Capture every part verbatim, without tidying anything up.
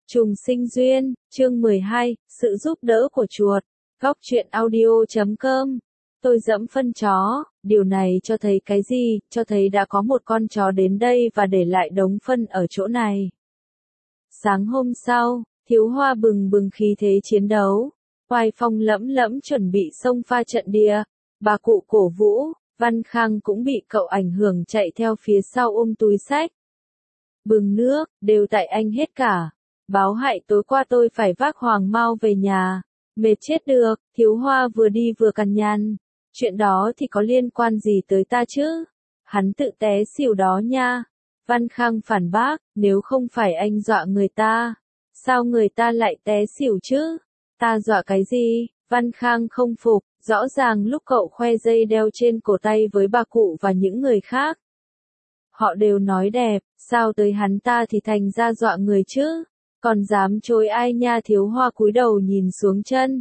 Trùng sinh duyên, chương mười hai, sự giúp đỡ của chuột. Góc truyện audio chấm com. Tôi dẫm phân chó, điều này cho thấy cái gì? Cho thấy đã có một con chó đến đây và để lại đống phân ở chỗ này. Sáng hôm sau, Thiếu Hoa bừng bừng khí thế chiến đấu, oai phong lẫm lẫm chuẩn bị xông pha trận địa. Bà cụ cổ vũ, Văn Khang cũng bị cậu ảnh hưởng chạy theo phía sau ôm túi xách. Bừng nước, đều tại anh hết cả. Báo hại tối qua tôi phải vác Hoàng Mao về nhà. Mệt chết được, Thiếu Hoa vừa đi vừa cằn nhằn. Chuyện đó thì có liên quan gì tới ta chứ? Hắn tự té xỉu đó nha. Văn Khang phản bác, nếu không phải anh dọa người ta, sao người ta lại té xỉu chứ? Ta dọa cái gì? Văn Khang không phục, rõ ràng lúc cậu khoe dây đeo trên cổ tay với bà cụ và những người khác. Họ đều nói đẹp, sao tới hắn ta thì thành ra dọa người chứ? Còn dám chối ai nha? Thiếu Hoa cúi đầu nhìn xuống chân.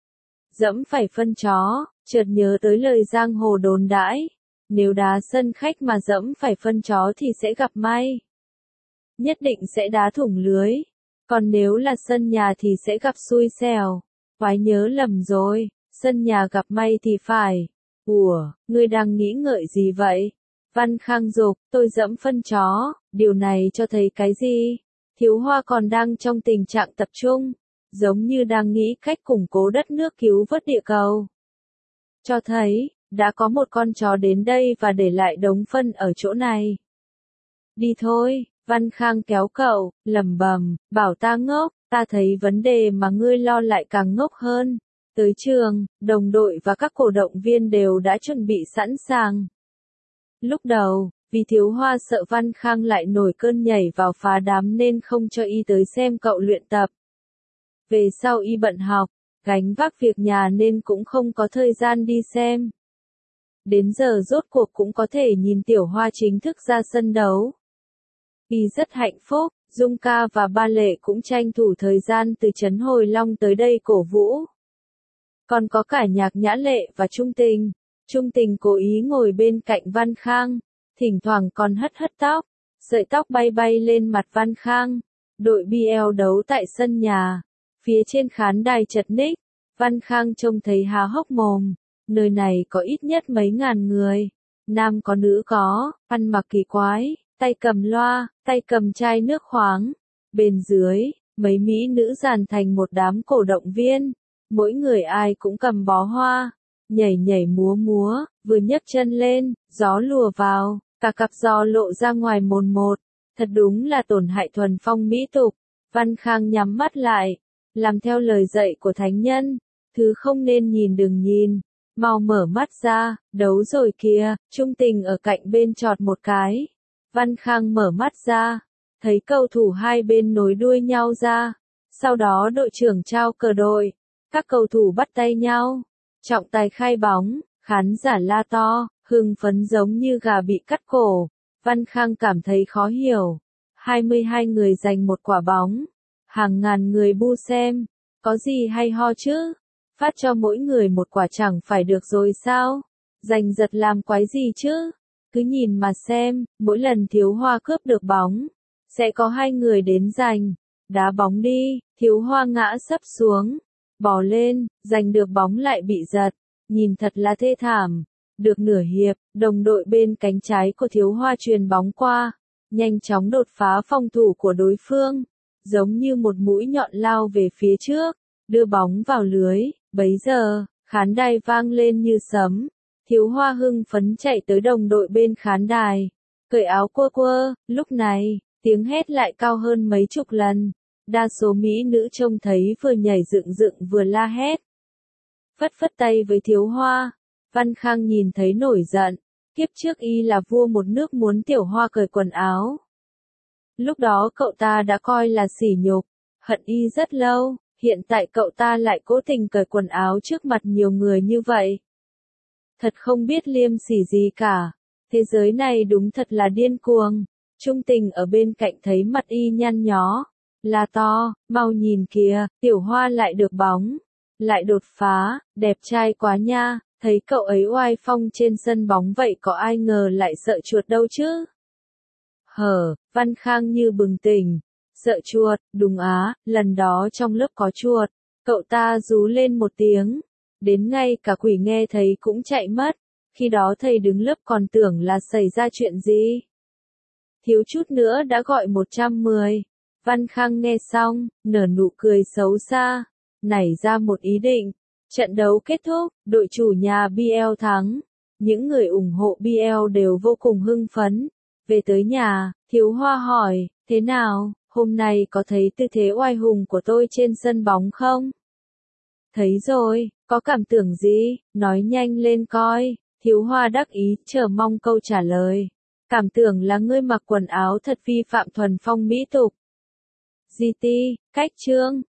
Dẫm phải phân chó, chợt nhớ tới lời giang hồ đồn đãi. Nếu đá sân khách mà dẫm phải phân chó thì sẽ gặp may. Nhất định sẽ đá thủng lưới. Còn nếu là sân nhà thì sẽ gặp xui xẻo. Quái nhớ lầm rồi, sân nhà gặp may thì phải. Ủa, ngươi đang nghĩ ngợi gì vậy? Văn Khang dục, tôi dẫm phân chó, điều này cho thấy cái gì? Thiếu Hoa còn đang trong tình trạng tập trung, giống như đang nghĩ cách củng cố đất nước cứu vớt địa cầu. Cho thấy, đã có một con chó đến đây và để lại đống phân ở chỗ này. Đi thôi, Văn Khang kéo cậu, lẩm bẩm, bảo ta ngốc, ta thấy vấn đề mà ngươi lo lại càng ngốc hơn. Tới trường, đồng đội và các cổ động viên đều đã chuẩn bị sẵn sàng. Lúc đầu, vì Thiếu Hoa sợ Văn Khang lại nổi cơn nhảy vào phá đám nên không cho y tới xem cậu luyện tập. Về sau y bận học, gánh vác việc nhà nên cũng không có thời gian đi xem. Đến giờ rốt cuộc cũng có thể nhìn Tiểu Hoa chính thức ra sân đấu. Y rất hạnh phúc, Dung Ca và Ba Lệ cũng tranh thủ thời gian từ trấn Hồi Long tới đây cổ vũ. Còn có cả Nhạc Nhã Lệ và Trung Tình. Trung Tình cố ý ngồi bên cạnh Văn Khang, thỉnh thoảng còn hất hất tóc, sợi tóc bay bay lên mặt Văn Khang. Đội bê lờ đấu tại sân nhà, phía trên khán đài chật ních, Văn Khang trông thấy há hốc mồm, nơi này có ít nhất mấy ngàn người, nam có nữ có, ăn mặc kỳ quái, tay cầm loa, tay cầm chai nước khoáng, bên dưới, mấy mỹ nữ dàn thành một đám cổ động viên, mỗi người ai cũng cầm bó hoa. Nhảy nhảy múa múa, vừa nhấc chân lên, gió lùa vào, cả cặp giò lộ ra ngoài mồn một. Thật đúng là tổn hại thuần phong mỹ tục. Văn Khang nhắm mắt lại, làm theo lời dạy của thánh nhân. Thứ không nên nhìn đừng nhìn, mau mở mắt ra, đấu rồi kìa. Trung Tình ở cạnh bên chọt một cái. Văn Khang mở mắt ra, thấy cầu thủ hai bên nối đuôi nhau ra. Sau đó đội trưởng trao cờ đội, các cầu thủ bắt tay nhau. Trọng tài khai bóng, khán giả la to, hưng phấn giống như gà bị cắt cổ. Văn Khang cảm thấy khó hiểu. hai mươi hai người giành một quả bóng. Hàng ngàn người bu xem. Có gì hay ho chứ? Phát cho mỗi người một quả chẳng phải được rồi sao? Giành giật làm quái gì chứ? Cứ nhìn mà xem, mỗi lần Thiếu Hoa cướp được bóng, sẽ có hai người đến giành. Đá bóng đi, Thiếu Hoa ngã sấp xuống. Bò lên, giành được bóng lại bị giật, nhìn thật là thê thảm. Được nửa hiệp, đồng đội bên cánh trái của Thiếu Hoa truyền bóng qua, nhanh chóng đột phá phòng thủ của đối phương, giống như một mũi nhọn lao về phía trước, đưa bóng vào lưới. Bấy giờ, khán đài vang lên như sấm. Thiếu Hoa hưng phấn chạy tới đồng đội bên khán đài, cởi áo quơ quơ. Lúc này, tiếng hét lại cao hơn mấy chục lần. Đa số mỹ nữ trông thấy vừa nhảy dựng dựng vừa la hét. Phất phất tay với Thiếu Hoa. Văn Khang nhìn thấy nổi giận. Kiếp trước y là vua một nước muốn Tiểu Hoa cởi quần áo. Lúc đó cậu ta đã coi là sỉ nhục, hận y rất lâu. Hiện tại cậu ta lại cố tình cởi quần áo trước mặt nhiều người như vậy. Thật không biết liêm sỉ gì cả. Thế giới này đúng thật là điên cuồng. Trung Tình ở bên cạnh thấy mặt y nhăn nhó. La to, mau nhìn kìa, Tiểu Hoa lại được bóng, lại đột phá, đẹp trai quá nha. Thấy cậu ấy oai phong trên sân bóng vậy có ai ngờ lại sợ chuột đâu chứ. Hở, Văn Khang như bừng tỉnh, Sợ chuột, đúng á, lần đó trong lớp có chuột, cậu ta rú lên một tiếng, đến ngay cả quỷ nghe thấy cũng chạy mất, khi đó thầy đứng lớp còn tưởng là xảy ra chuyện gì. Thiếu chút nữa đã gọi một trăm mười. Văn Khang nghe xong, nở nụ cười xấu xa, nảy ra một ý định. Trận đấu kết thúc, đội chủ nhà bê lờ thắng. Những người ủng hộ bê lờ đều vô cùng hưng phấn. Về tới nhà, Thiếu Hoa hỏi, thế nào, hôm nay có thấy tư thế oai hùng của tôi trên sân bóng không? Thấy rồi, có cảm tưởng gì, nói nhanh lên coi. Thiếu Hoa đắc ý, chờ mong câu trả lời. Cảm tưởng là ngươi mặc quần áo thật vi phạm thuần phong mỹ tục. giê tê, cách chương.